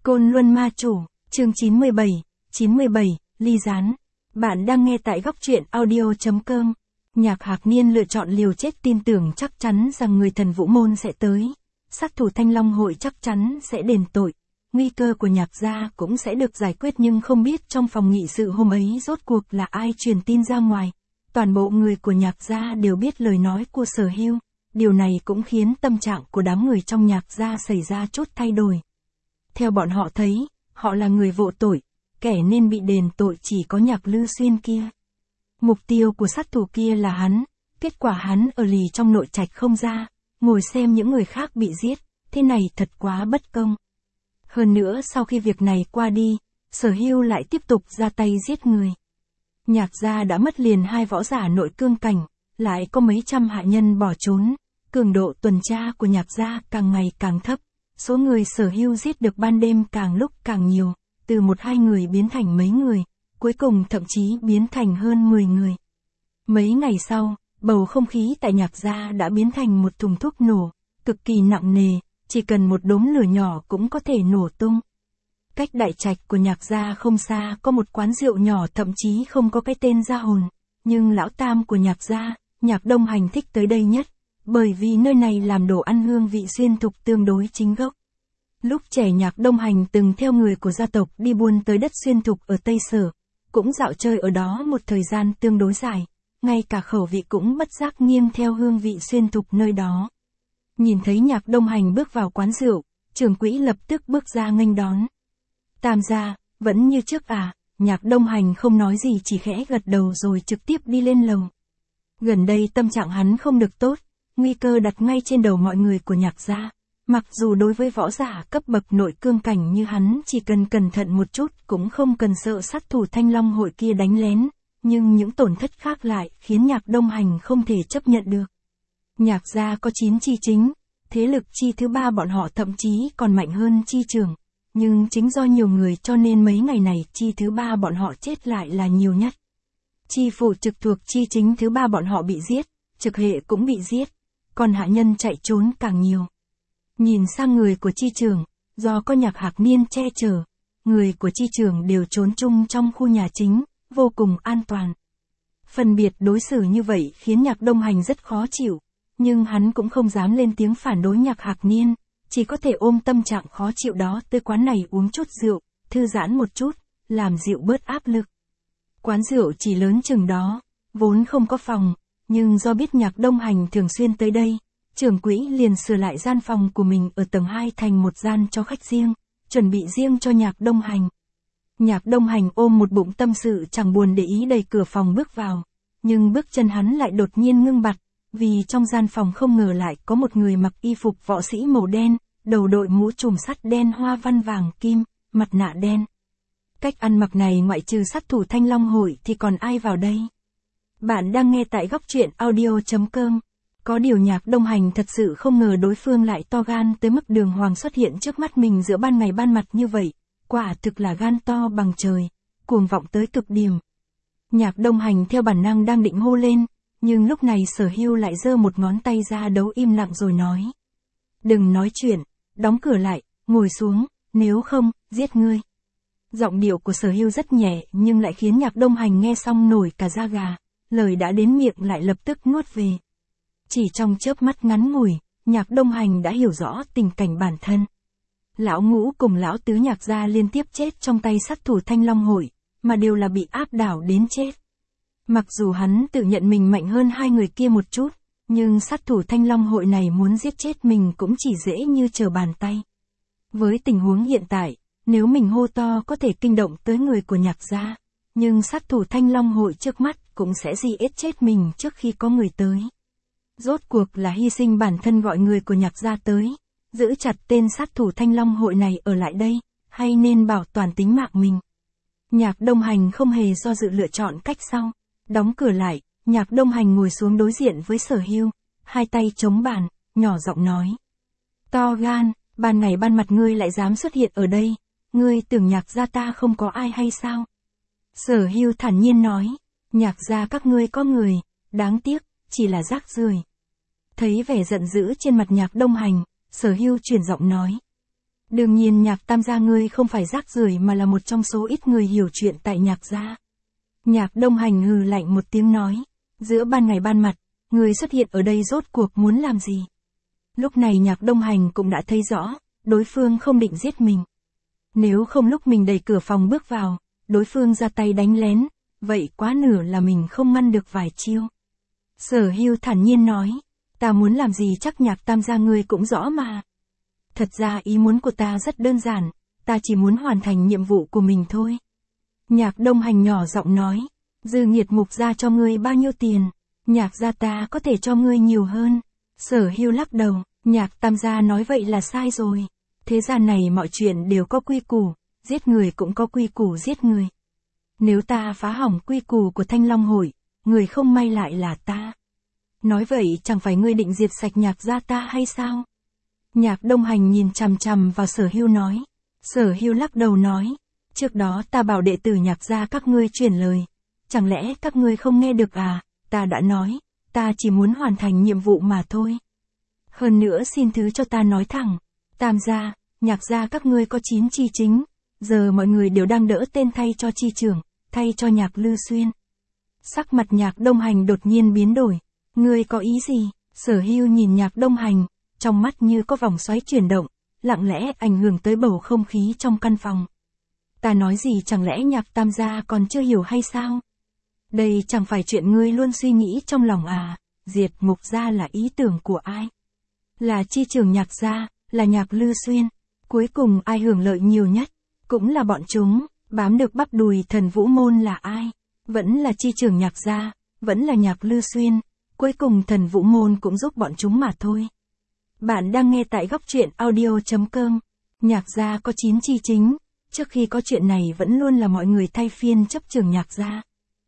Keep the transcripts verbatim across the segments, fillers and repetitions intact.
Côn Luân Ma Chủ, chương chín mươi bảy, chín mươi bảy, ly gián. Bạn đang nghe tại góc truyện audio.com. Nhạc Hạc Niên lựa chọn liều chết tin tưởng chắc chắn rằng người thần Vũ Môn sẽ tới. Sát thủ Thanh Long Hội chắc chắn sẽ đền tội. Nguy cơ của Nhạc gia cũng sẽ được giải quyết, nhưng không biết trong phòng nghị sự hôm ấy rốt cuộc là ai truyền tin ra ngoài. Toàn bộ người của Nhạc gia đều biết lời nói của Sở Hưu. Điều này cũng khiến tâm trạng của đám người trong Nhạc gia xảy ra chút thay đổi. Theo bọn họ thấy, họ là người vô tội, kẻ nên bị đền tội chỉ có Nhạc Lư Xuyên kia. Mục tiêu của sát thủ kia là hắn, kết quả hắn ở lì trong nội trạch không ra, ngồi xem những người khác bị giết, thế này thật quá bất công. Hơn nữa sau khi việc này qua đi, Sở Hưu lại tiếp tục ra tay giết người. Nhạc gia đã mất liền hai võ giả nội cương cảnh, lại có mấy trăm hạ nhân bỏ trốn, cường độ tuần tra của Nhạc gia càng ngày càng thấp. Số người Sở Hưu giết được ban đêm càng lúc càng nhiều, từ một hai người biến thành mấy người, cuối cùng thậm chí biến thành hơn mười người. Mấy ngày sau, bầu không khí tại Nhạc gia đã biến thành một thùng thuốc nổ, cực kỳ nặng nề, chỉ cần một đốm lửa nhỏ cũng có thể nổ tung. Cách đại trạch của Nhạc gia không xa có một quán rượu nhỏ thậm chí không có cái tên ra hồn, nhưng lão tam của Nhạc gia, Nhạc Đông Hành thích tới đây nhất. Bởi vì nơi này làm đồ ăn hương vị xuyên thục tương đối chính gốc. Lúc trẻ Nhạc Đông Hành từng theo người của gia tộc đi buôn tới đất xuyên thục ở Tây Sở, cũng dạo chơi ở đó một thời gian tương đối dài, ngay cả khẩu vị cũng bất giác nghiêng theo hương vị xuyên thục nơi đó. Nhìn thấy Nhạc Đông Hành bước vào quán rượu, trưởng quỹ lập tức bước ra nghênh đón. Tam gia, vẫn như trước à? Nhạc Đông Hành không nói gì, chỉ khẽ gật đầu rồi trực tiếp đi lên lầu. Gần đây tâm trạng hắn không được tốt. Nguy cơ đặt ngay trên đầu mọi người của Nhạc gia. Mặc dù đối với võ giả cấp bậc nội cương cảnh như hắn chỉ cần cẩn thận một chút cũng không cần sợ sát thủ Thanh Long Hội kia đánh lén, nhưng những tổn thất khác lại khiến Nhạc Đông Hành không thể chấp nhận được. Nhạc gia có chín chi chính, thế lực chi thứ ba bọn họ thậm chí còn mạnh hơn chi trưởng, nhưng chính do nhiều người cho nên mấy ngày này chi thứ ba bọn họ chết lại là nhiều nhất. Chi phụ trực thuộc chi chính thứ ba bọn họ bị giết, trực hệ cũng bị giết. Còn hạ nhân chạy trốn càng nhiều. Nhìn sang người của chi trưởng, do có Nhạc Hạc Niên che chở, người của chi trưởng đều trốn chung trong khu nhà chính, vô cùng an toàn. Phân biệt đối xử như vậy khiến Nhạc Đông Hành rất khó chịu, nhưng hắn cũng không dám lên tiếng phản đối Nhạc Hạc Niên, chỉ có thể ôm tâm trạng khó chịu đó tới quán này uống chút rượu, thư giãn một chút, làm dịu bớt áp lực. Quán rượu chỉ lớn chừng đó, vốn không có phòng. Nhưng do biết Nhạc Đông Hành thường xuyên tới đây, trưởng quỹ liền sửa lại gian phòng của mình ở tầng hai thành một gian cho khách riêng, chuẩn bị riêng cho Nhạc Đông Hành. Nhạc Đông Hành ôm một bụng tâm sự chẳng buồn để ý đẩy cửa phòng bước vào, nhưng bước chân hắn lại đột nhiên ngưng bặt, vì trong gian phòng không ngờ lại có một người mặc y phục võ sĩ màu đen, đầu đội mũ trùm sắt đen hoa văn vàng kim, mặt nạ đen. Cách ăn mặc này ngoại trừ sát thủ Thanh Long Hội thì còn ai vào đây? Bạn đang nghe tại góc truyện audio.com. Có điều Nhạc Đông Hành thật sự không ngờ đối phương lại to gan tới mức đường hoàng xuất hiện trước mắt mình giữa ban ngày ban mặt như vậy. Quả thực là gan to bằng trời, cuồng vọng tới cực điểm. Nhạc Đông Hành theo bản năng đang định hô lên, nhưng lúc này Sở Hưu lại giơ một ngón tay ra đấu im lặng rồi nói. Đừng nói chuyện, đóng cửa lại, ngồi xuống, nếu không, giết ngươi. Giọng điệu của Sở Hưu rất nhẹ nhưng lại khiến Nhạc Đông Hành nghe xong nổi cả da gà. Lời đã đến miệng lại lập tức nuốt về. Chỉ trong chớp mắt ngắn ngủi, Nhạc Đông Hành đã hiểu rõ tình cảnh bản thân. Lão Ngũ cùng lão Tứ Nhạc gia liên tiếp chết trong tay sát thủ Thanh Long Hội, mà đều là bị áp đảo đến chết. Mặc dù hắn tự nhận mình mạnh hơn hai người kia một chút, nhưng sát thủ Thanh Long Hội này muốn giết chết mình cũng chỉ dễ như trở bàn tay. Với tình huống hiện tại, nếu mình hô to có thể kinh động tới người của Nhạc gia, nhưng sát thủ Thanh Long Hội trước mắt cũng sẽ di ết chết mình trước khi có người tới. Rốt cuộc là hy sinh bản thân gọi người của Nhạc gia tới, giữ chặt tên sát thủ Thanh Long Hội này ở lại đây, hay nên bảo toàn tính mạng mình. Nhạc Đông Hành không hề do dự lựa chọn cách sau. Đóng cửa lại, Nhạc Đông Hành ngồi xuống đối diện với Sở Hưu, hai tay chống bàn, nhỏ giọng nói. To gan, ban ngày ban mặt ngươi lại dám xuất hiện ở đây, ngươi tưởng Nhạc gia ta không có ai hay sao? Sở Hưu thản nhiên nói, Nhạc gia các ngươi có người, đáng tiếc, chỉ là rác rưởi. Thấy vẻ giận dữ trên mặt Nhạc Đông Hành, Sở Hưu chuyển giọng nói. Đương nhiên Nhạc Tam gia ngươi không phải rác rưởi mà là một trong số ít người hiểu chuyện tại Nhạc gia. Nhạc Đông Hành hừ lạnh một tiếng nói, giữa ban ngày ban mặt, ngươi xuất hiện ở đây rốt cuộc muốn làm gì? Lúc này Nhạc Đông Hành cũng đã thấy rõ, đối phương không định giết mình. Nếu không lúc mình đẩy cửa phòng bước vào, đối phương ra tay đánh lén, vậy quá nửa là mình không ngăn được vài chiêu. Sở Hưu thản nhiên nói, ta muốn làm gì chắc Nhạc Tam gia ngươi cũng rõ mà. Thật ra ý muốn của ta rất đơn giản, ta chỉ muốn hoàn thành nhiệm vụ của mình thôi. Nhạc Đông Hành nhỏ giọng nói, Dư Nghiệt Mục gia cho ngươi bao nhiêu tiền, Nhạc gia ta có thể cho ngươi nhiều hơn. Sở Hưu lắc đầu, Nhạc Tam gia nói vậy là sai rồi. Thế gian này mọi chuyện đều có quy củ, giết người cũng có quy củ giết người. Nếu ta phá hỏng quy củ của Thanh Long hội, người không may lại là ta. Nói vậy chẳng phải ngươi định diệt sạch Nhạc gia ta hay sao? Nhạc Đông Hành nhìn chằm chằm vào Sở Hưu nói. Sở Hưu lắc đầu nói, trước đó ta bảo đệ tử Nhạc gia các ngươi truyền lời. Chẳng lẽ các ngươi không nghe được à? Ta đã nói, ta chỉ muốn hoàn thành nhiệm vụ mà thôi. Hơn nữa xin thứ cho ta nói thẳng, Tam gia, Nhạc gia các ngươi có chín chi chính, giờ mọi người đều đang đỡ tên thay cho chi trưởng, thay cho Nhạc Lư Xuyên. Sắc mặt Nhạc Đông Hành đột nhiên biến đổi, ngươi có ý gì? Sở Hưu nhìn Nhạc Đông Hành, trong mắt như có vòng xoáy chuyển động, lặng lẽ ảnh hưởng tới bầu không khí trong căn phòng. Ta nói gì chẳng lẽ Nhạc Tam gia còn chưa hiểu hay sao? Đây chẳng phải chuyện ngươi luôn suy nghĩ trong lòng à, diệt Mục gia là ý tưởng của ai? Là chi trưởng Nhạc gia, là Nhạc Lư Xuyên. Cuối cùng ai hưởng lợi nhiều nhất? Cũng là bọn chúng, bám được bắp đùi Thần Vũ môn là ai? Vẫn là chi trưởng Nhạc gia, vẫn là Nhạc Lư Xuyên. Cuối cùng Thần Vũ môn cũng giúp bọn chúng mà thôi. Bạn đang nghe tại góc truyện audio chấm com. Nhạc gia có chín chi chính, trước khi có chuyện này vẫn luôn là mọi người thay phiên chấp trưởng Nhạc gia.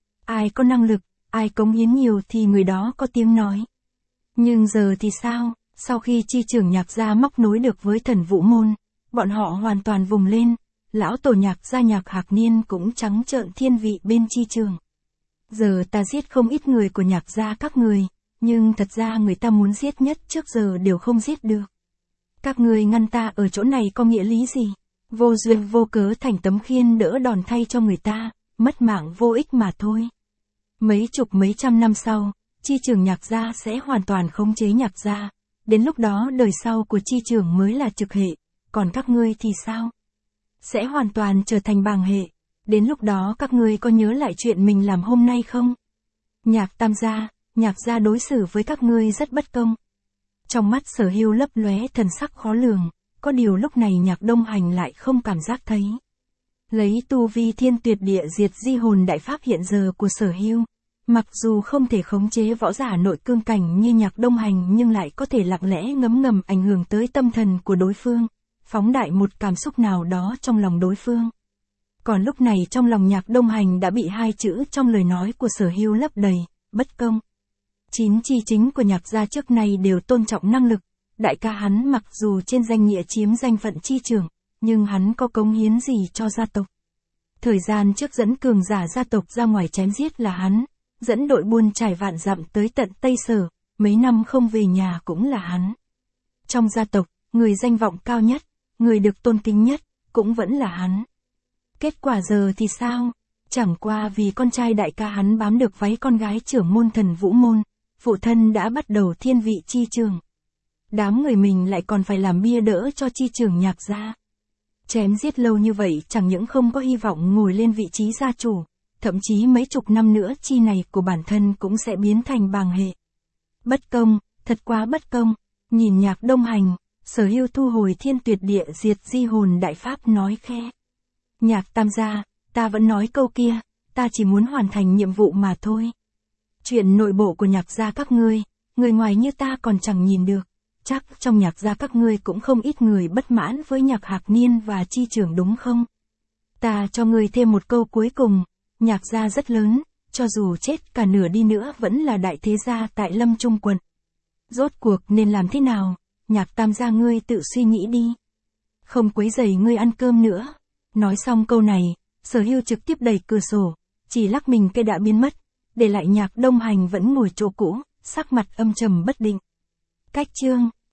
Ai có năng lực, ai cống hiến nhiều thì người đó có tiếng nói. Nhưng giờ thì sao? Sau khi chi trưởng Nhạc gia móc nối được với Thần Vũ môn, bọn họ hoàn toàn vùng lên, lão tổ Nhạc gia Nhạc Hạc Niên cũng trắng trợn thiên vị bên chi trưởng. Giờ ta giết không ít người của Nhạc gia các người, nhưng thật ra người ta muốn giết nhất trước giờ đều không giết được. Các người ngăn ta ở chỗ này có nghĩa lý gì? Vô duyên vô cớ thành tấm khiên đỡ đòn thay cho người ta, mất mạng vô ích mà thôi. Mấy chục mấy trăm năm sau, chi trưởng Nhạc gia sẽ hoàn toàn khống chế Nhạc gia. Đến lúc đó đời sau của chi trưởng mới là trực hệ, còn các ngươi thì sao? Sẽ hoàn toàn trở thành bàng hệ. Đến lúc đó các ngươi có nhớ lại chuyện mình làm hôm nay không? Nhạc Tam gia, Nhạc gia đối xử với các ngươi rất bất công. Trong mắt Sở Hưu lấp lóe thần sắc khó lường, có điều lúc này Nhạc Đông Hành lại không cảm giác thấy. Lấy tu vi thiên tuyệt địa diệt di hồn đại pháp hiện giờ của Sở Hưu, mặc dù không thể khống chế võ giả nội cương cảnh như Nhạc Đông Hành nhưng lại có thể lặng lẽ ngấm ngầm ảnh hưởng tới tâm thần của đối phương, phóng đại một cảm xúc nào đó trong lòng đối phương. Còn lúc này trong lòng Nhạc Đông Hành đã bị hai chữ trong lời nói của Sở Hưu lấp đầy, bất công. Chín chi chính của Nhạc gia trước nay đều tôn trọng năng lực, đại ca hắn mặc dù trên danh nghĩa chiếm danh phận chi trưởng, nhưng hắn có cống hiến gì cho gia tộc. Thời gian trước dẫn cường giả gia tộc ra ngoài chém giết là hắn, dẫn đội buôn trải vạn dặm tới tận Tây Sở, mấy năm không về nhà cũng là hắn. Trong gia tộc, người danh vọng cao nhất, người được tôn kính nhất, cũng vẫn là hắn. Kết quả giờ thì sao? Chẳng qua vì con trai đại ca hắn bám được váy con gái trưởng môn Thần Vũ môn, phụ thân đã bắt đầu thiên vị chi trưởng. Đám người mình lại còn phải làm bia đỡ cho chi trưởng Nhạc gia. Chém giết lâu như vậy chẳng những không có hy vọng ngồi lên vị trí gia chủ, thậm chí mấy chục năm nữa chi này của bản thân cũng sẽ biến thành bàng hệ. Bất công, thật quá bất công. Nhìn Nhạc Đông Hành, Sở Hưu thu hồi thiên tuyệt địa diệt di hồn đại pháp nói khe. Nhạc Tam gia, ta vẫn nói câu kia, ta chỉ muốn hoàn thành nhiệm vụ mà thôi. Chuyện nội bộ của Nhạc gia các ngươi, người ngoài như ta còn chẳng nhìn được. Chắc trong Nhạc gia các ngươi cũng không ít người bất mãn với Nhạc Hạc Niên và chi trưởng đúng không? Ta cho ngươi thêm một câu cuối cùng, Nhạc gia rất lớn, cho dù chết cả nửa đi nữa vẫn là đại thế gia tại Lâm Trung quận. Rốt cuộc nên làm thế nào? Nhạc Tam gia ngươi tự suy nghĩ đi. Không quấy rầy ngươi ăn cơm nữa. Nói xong câu này, Sở Hưu trực tiếp đẩy cửa sổ, chỉ lắc mình cây đã biến mất, để lại Nhạc Đông Hành vẫn ngồi chỗ cũ, sắc mặt âm trầm bất định. Cách chương